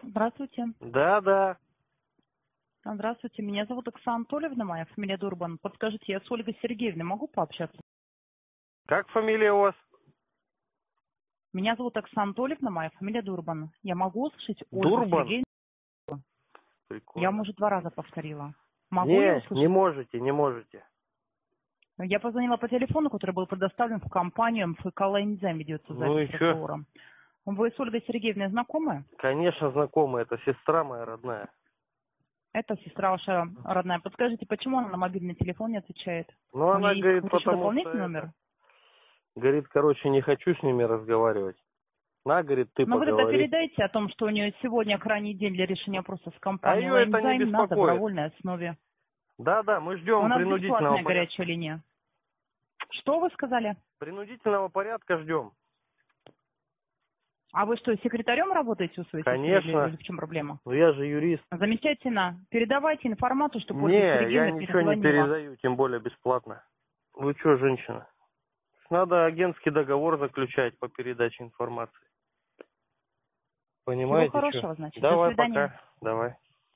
Здравствуйте. Да. Здравствуйте. Меня зовут Оксана Анатольевна, моя фамилия Дурбан. Подскажите, я с Ольгой Сергеевной могу пообщаться? Как фамилия у вас? Меня зовут Оксана Анатольевна, моя фамилия Дурбан. Я могу услышать Ольгу Дурбан? Сергеевну? Прикольно. Я, может, 2 раза повторила. Могу я услышать? Не можете. Я позвонила по телефону, который был предоставлен в компанию МФК «Лайнзем», ведется Ну и запись чё? разговора. Вы с Ольгой Сергеевной знакомы? Конечно, знакомая, это сестра моя родная. Это сестра ваша родная. Подскажите, почему она на мобильный телефон не отвечает? Ну, У она нее есть говорит, какой-то еще потому что дополнительный номер? говорит, короче, не хочу с ними разговаривать. На, говорит, ты Ну, вы тогда поговори. передайте о том, что у нее сегодня крайний день для решения вопроса с А компанией ее это не «Лайнзайм» на беспокоит. добровольной основе. Да, мы У ждем нас принудительного бесплатная порядка. горячая линия. Что вы сказали? Принудительного порядка ждем. А вы что, секретарем работаете у своей сестры Конечно. или в чем проблема? Ну я же юрист. Замечательно. Передавайте информацию, чтобы Ольга Не, я Сергеевна ничего не перезвонила. передаю, тем более бесплатно. Вы что, женщина? Надо агентский договор заключать по передаче информации. Всего Понимаете, хорошего, что? значит. До Давай, свидания. пока. Давай.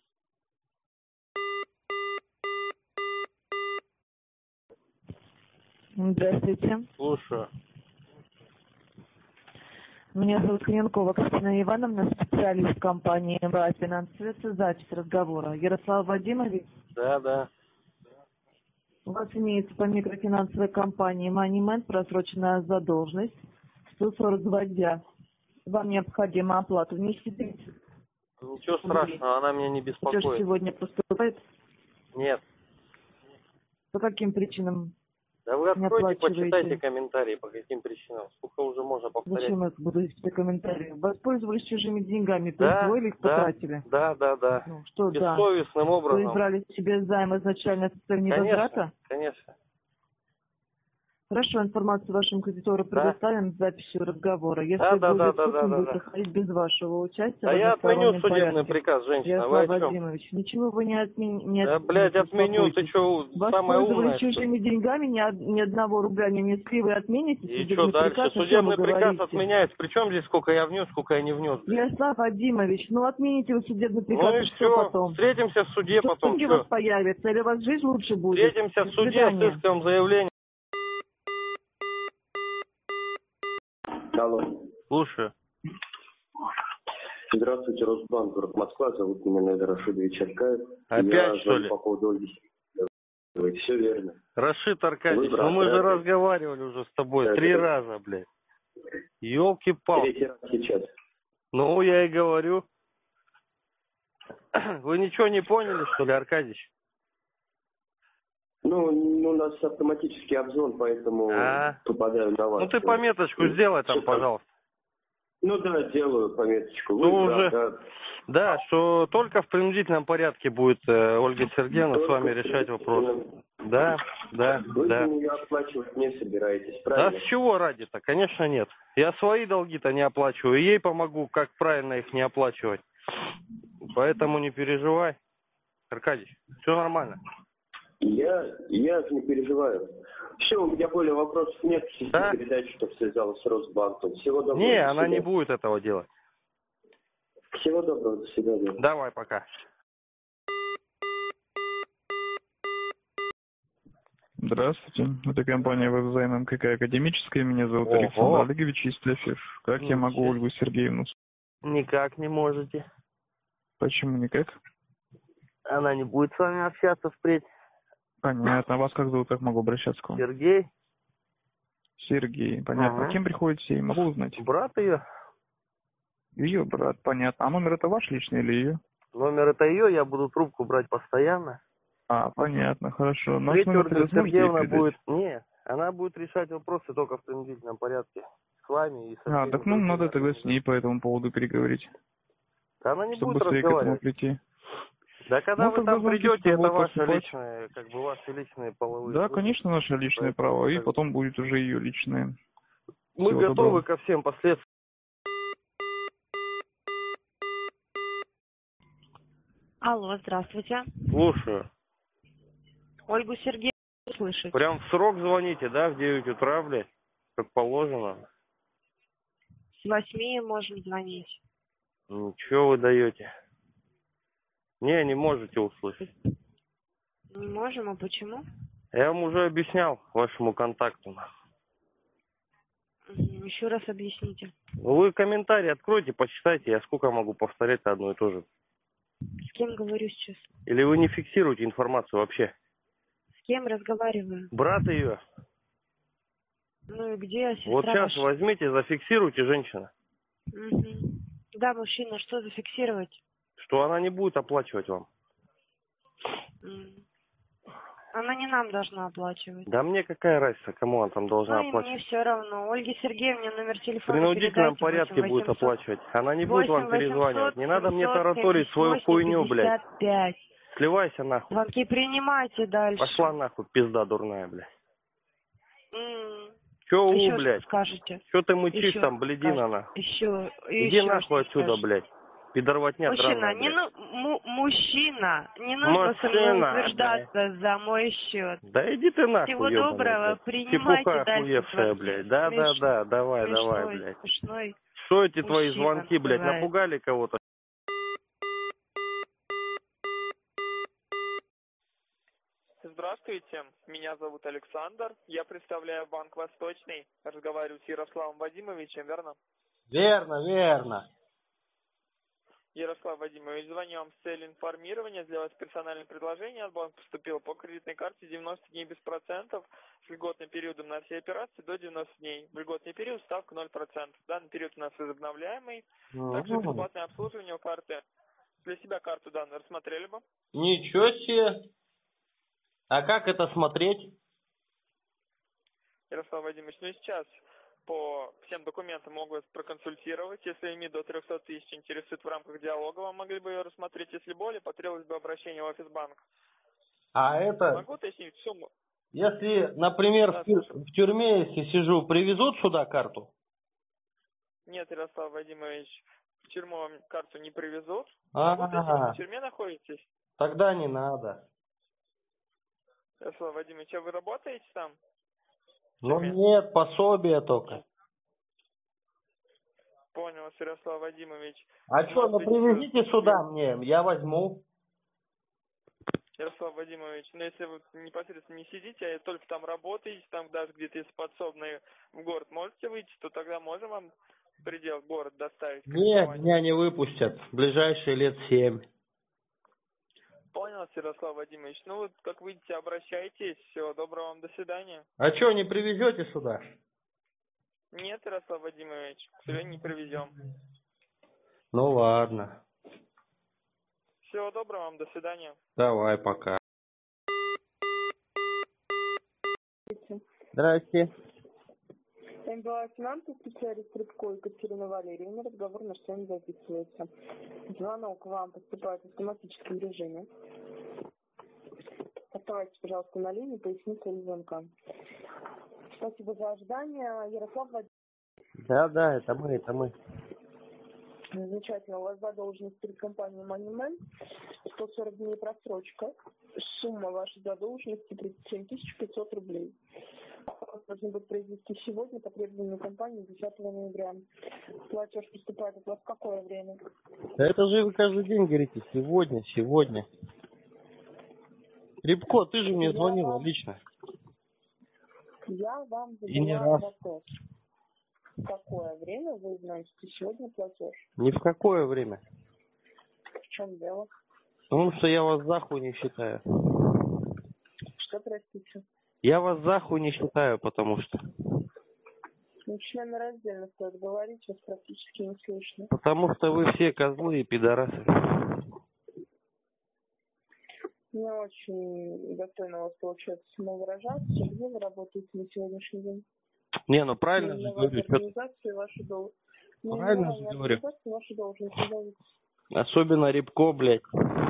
Здравствуйте. Слушаю. Меня зовут Хренкова Кристина Ивановна, специалист компании МВА «Финансовая», запись разговора. Ярослав Вадимович, Да. у вас имеется по микрофинансовой компании «Манимент» просроченная задолженность 142 дня. Вам необходимо оплату внести. Ничего страшного, она меня не Что ж беспокоит. сегодня поступает? Нет. По каким причинам Да вы не откройте, оплачиваете? почитайте комментарии, по каким причинам. Сколько уже можно повторять. Зачем я буду читать комментарии? Воспользовались чужими деньгами, Да, присвоили их, да, потратили? да. Ну, что да? Бессовестным Вы образом. брали себе займ изначально с целью невозврата? Конечно. Хорошо, информацию вашему кредитору Да. предоставим с записью разговора. Если Да. будет суд, он будет проходить без вашего участия Да в я отменю одностороннем судебный порядке. приказ, женщина, вы Ярослав о чем? Владимирович, ничего вы не отмените. Да, блядь, отменю, ты что, самая умная, Воспользовались что ли? чужими деньгами, ни одного рубля не внесли, вы отмените И судебный что дальше? приказ, о чем Судебный вы приказ говорите? отменяется. Причем здесь сколько я внес, сколько я не внес? Ярослав Владимирович, отмените вы судебный приказ, Ну и что все. потом? Встретимся в суде Что потом. деньги у Всё. вас появятся, или у вас жизнь лучше будет? Встретимся в До суде с свидания. иском заявления. Алло. Слушаю. Здравствуйте, Росбанк, город Москва. Зовут меня Наиль Рашидович Акаев. Опять, Я что ли? по поводу Ольги Сергеевны. Все верно. Рашид Аркадьевич, Вы ну мы же брат. разговаривали уже с тобой Да, 3 да. раза, блядь. Ёлки-палки. 3-й раз сейчас. Ну, я и говорю. Вы ничего не поняли, что ли, Аркадьевич? Ну, у нас автоматический обзвон, поэтому попадаю на вас. Ну ты пометочку сделай там, пожалуйста. Ну да, делаю пометочку. Вы Ну брат, уже, да, что только в принудительном порядке будет Ольга Сергеевна с вами решать вопрос. Да. Вы за нее оплачивать не собираетесь, Да правильно? с чего ради-то? Конечно, нет. Я свои долги-то не оплачиваю, ей помогу, как правильно их не оплачивать. Поэтому не переживай. Аркадьевич, все нормально. Я не переживаю. Все, у меня более вопросов нет. Да? Передачу, что связалась с Росбанком. Всего доброго. Не, до она не свидания. будет этого делать. Всего доброго, до свидания. Давай, пока. Здравствуйте, это компания «Веб-займ МКК Академическая». Меня зовут Ого. Александр Олегович Истлефьев. Как я могу Ничего. Ольгу Сергеевну? Никак не можете. Почему никак? Она не будет с вами общаться впредь. Понятно. А вас как зовут? Как могу обращаться к вам? Сергей, Сергей. Понятно. Ага. Кем приходите? Могу узнать? брат ее. Ее брат. Понятно. А номер это ваш личный или ее? Номер это ее, я буду трубку брать постоянно. А, понятно. Хорошо. Наш Третья номер Ольга тогда сможете ей Сергеевна передать? будет... Не, она будет решать вопросы только в принудительном порядке. С вами и со всеми Так ну другими надо тогда с организациями. ней по этому поводу переговорить. Да она не Чтобы будет быстрее к этому разговаривать. прийти. Да когда Ну, вы тогда там звоните придете, с тобой это ваше поступать. личное, как бы ваши личные половые. Да, случаи. конечно, наше личное Поэтому право. И как бы потом будет уже ее личное. Мы Всего готовы доброго. ко всем последствиям. Алло, здравствуйте. Слушаю. Ольгу Сергеевну слышать. Прям в срок звоните, да, в 9 утра, блядь, как положено. С 8 можем звонить. Ничего вы даете? Не можете услышать. Не можем, а почему? Я вам уже объяснял вашему контакту. Еще раз объясните. Вы комментарии откройте, почитайте, я сколько могу повторять одно и то же. С кем говорю сейчас? Или вы не фиксируете информацию вообще? С кем разговариваю? Брат ее. Ну и где сестра Вот сейчас ваша? возьмите, зафиксируйте, женщина. Угу. Да, мужчина, что зафиксировать? Что она не будет оплачивать вам. Она не нам должна оплачивать. Да мне какая разница, кому она там должна Ну и оплачивать. мне все равно. Ольге Сергеевне номер В телефона принудительном передайте. порядке 8 будет 800. оплачивать. Она не будет вам 8 перезванивать. Не надо мне 700 тараторить свою 78 хуйню, блядь. 55. Сливайся нахуй. Звонки принимайте дальше. Пошла нахуй, пизда дурная, блядь. Че Еще блядь? что скажете? Че ты мычишь Еще там, блядина скажете. нахуй? Еще. Иди нахуй отсюда, блядь. Пидорвотня Мужчина, драная, не блядь. мужчина, не нужно со мной Мужчина, утверждаться за мой счет. Да иди ты нахуй, Всего ёбаный, доброго, блядь. принимайте Чепуха дальше охуевшая, звонки. блядь. Да, давай, Смешной, блядь. смешной. Что эти твои Мужчина звонки, блядь, называется. напугали кого-то? Здравствуйте, меня зовут Александр, я представляю Банк Восточный, разговариваю с Ярославом Вадимовичем, верно? Верно. Ярослав Вадимович, звоню вам с целью информирования, сделать персональное предложение от банка поступило по кредитной карте 90 дней без процентов с льготным периодом на все операции до 90 дней. В льготный период ставка 0%. Данный период у нас возобновляемый, также бесплатное обслуживание у карты. Для себя карту данную рассмотрели бы? Ничего себе. А как это смотреть? Ярослав Вадимович, ну и сейчас по всем документам могу вас проконсультировать. Если ими до 300 тысяч интересует в рамках диалога, вы могли бы ее рассмотреть. Если более, потребовалось бы обращение в офис банка. А это, Могу уточнить сумму? если, например, Да, в тюрьме, если сижу, привезут сюда карту? Нет, Ярослав Вадимович, в тюрьму вам карту не привезут. Ага. Могу уточнить, вы в тюрьме находитесь? Тогда не надо. Ярослав Вадимович, а вы работаете там? Ну нет, пособие только. Понял, Ярослав Вадимович. А что, ну Может быть, привезите сюда мне, я возьму. Ярослав Вадимович, ну если вы непосредственно не сидите, а только там работаете, там даже где-то из подсобной в город можете выйти, то тогда можем вам в предел город доставить. Нет, меня не выпустят. В ближайшие лет 7. Понял, Ярослав Вадимович. Ну вот, как видите, обращайтесь. Всего доброго вам, до свидания. А что, не привезете сюда? Нет, Ярослав Вадимович, к сожалению, не привезем. Ну ладно. Всего доброго вам, до свидания. Давай, пока. Здрасте. МБА «Финансы», специалист Рыбко Екатерина Валерьевна. Разговор наш с вами записывается. Звонок вам поступает в автоматическом режиме. Оставайтесь, пожалуйста, на линии, поясни цель звонка. Спасибо за ожидание. Ярослав Владимирович. Да, это мы. Замечательно. У вас задолженность перед компанией MoneyMan. 140 дней просрочка. Сумма вашей задолженности 37 500 рублей. Должны быть произвести сегодня по требованию компании 10 ноября. Платеж поступает от вас в какое время? Да это же вы каждый день говорите, сегодня. Рябко, ты же мне звонила лично. Я вам И не задала раз. вопрос. В какое время вы вносите сегодня платеж? Ни в какое время. В чем дело? Потому что я вас за хуй не считаю. Что, простите? Я вас за хуй не считаю, потому что. Ну, члены раздельно стоит говорить, вас практически не слышно. Потому что вы все козлы и пидорасы. Не очень достойно у вас получается самовыражаться. Где вы работаете на сегодняшний день? Не, ну правильно же говорю. Организации ваши должности. Правильно же говорю. Ваши должности. Особенно Рябко, блядь.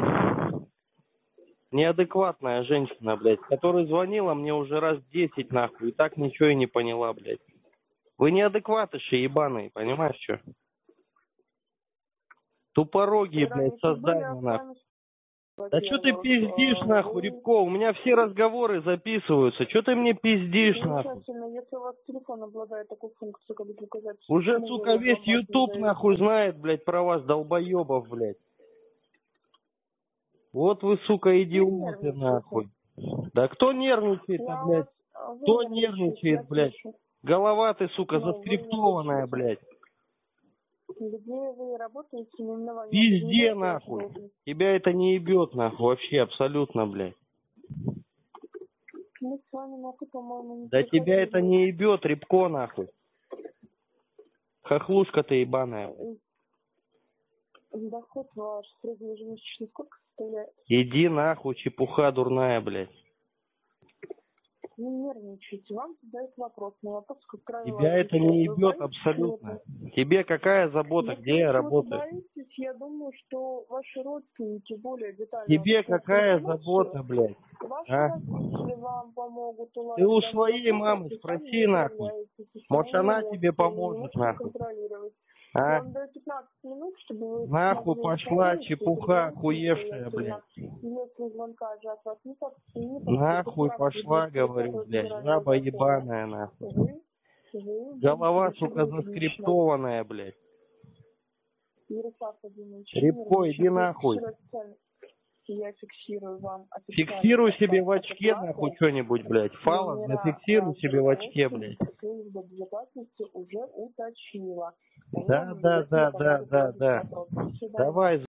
Неадекватная женщина, блядь, которая звонила мне уже раз 10, нахуй, и так ничего и не поняла, блядь. Вы неадекватыши ебаные, понимаешь, что? Тупорогие, блядь, создания, нахуй. Да что ты пиздишь, нахуй, Рябко? У меня все разговоры записываются. Что ты мне пиздишь, нахуй? Замечательно. Если у вас телефон обладает такой функцией, как указать... Уже, сука, весь YouTube, нахуй, знает, блядь, про вас, долбоебов, блядь. Вот вы, сука, идиоты, нахуй. Да кто нервничает-то, блядь? Кто нервничает, блядь? Голова ты, сука, заскриптованная, блядь. Где вы работаете, Везде, нахуй. Тебя это не ебет, нахуй, вообще, абсолютно, блядь. Мы с вами, нахуй, по-моему, не Да тебя это не ебет, Рябко, нахуй. Хохлушка ты ебаная. Доход ваш среднемесячный сколько составляет? Иди нахуй, чепуха дурная, блядь. Не нервничайте, вам задают вопрос. На вопрос, как правило... Тебя это не ебет абсолютно. Тебе какая забота, где я работаю? Боитесь, я думаю, что ваши родственники более детально... Тебе какая забота, блядь? Ваши А? родители вам помогут уладить... Ты у своей мамы спроси, нахуй. Может, она тебе поможет, нахуй. А? Вам дают 15 минут, чтобы вы... Нахуй пошла, чепуха охуевшая, блядь. Если звонка же от вас не так... Нахуй пошла, говорю, блядь. Жаба ебаная, нахуй. Голова, сука, заскриптованная, блядь. Ярослав Владимирович, Рябко, иди нахуй. Я фиксирую вам... Фиксируй себе в очке, нахуй, что-нибудь, блядь. Фалос, зафиксируй себе в очке, блядь. Служба безопасности уже уточнила. Да. Давай,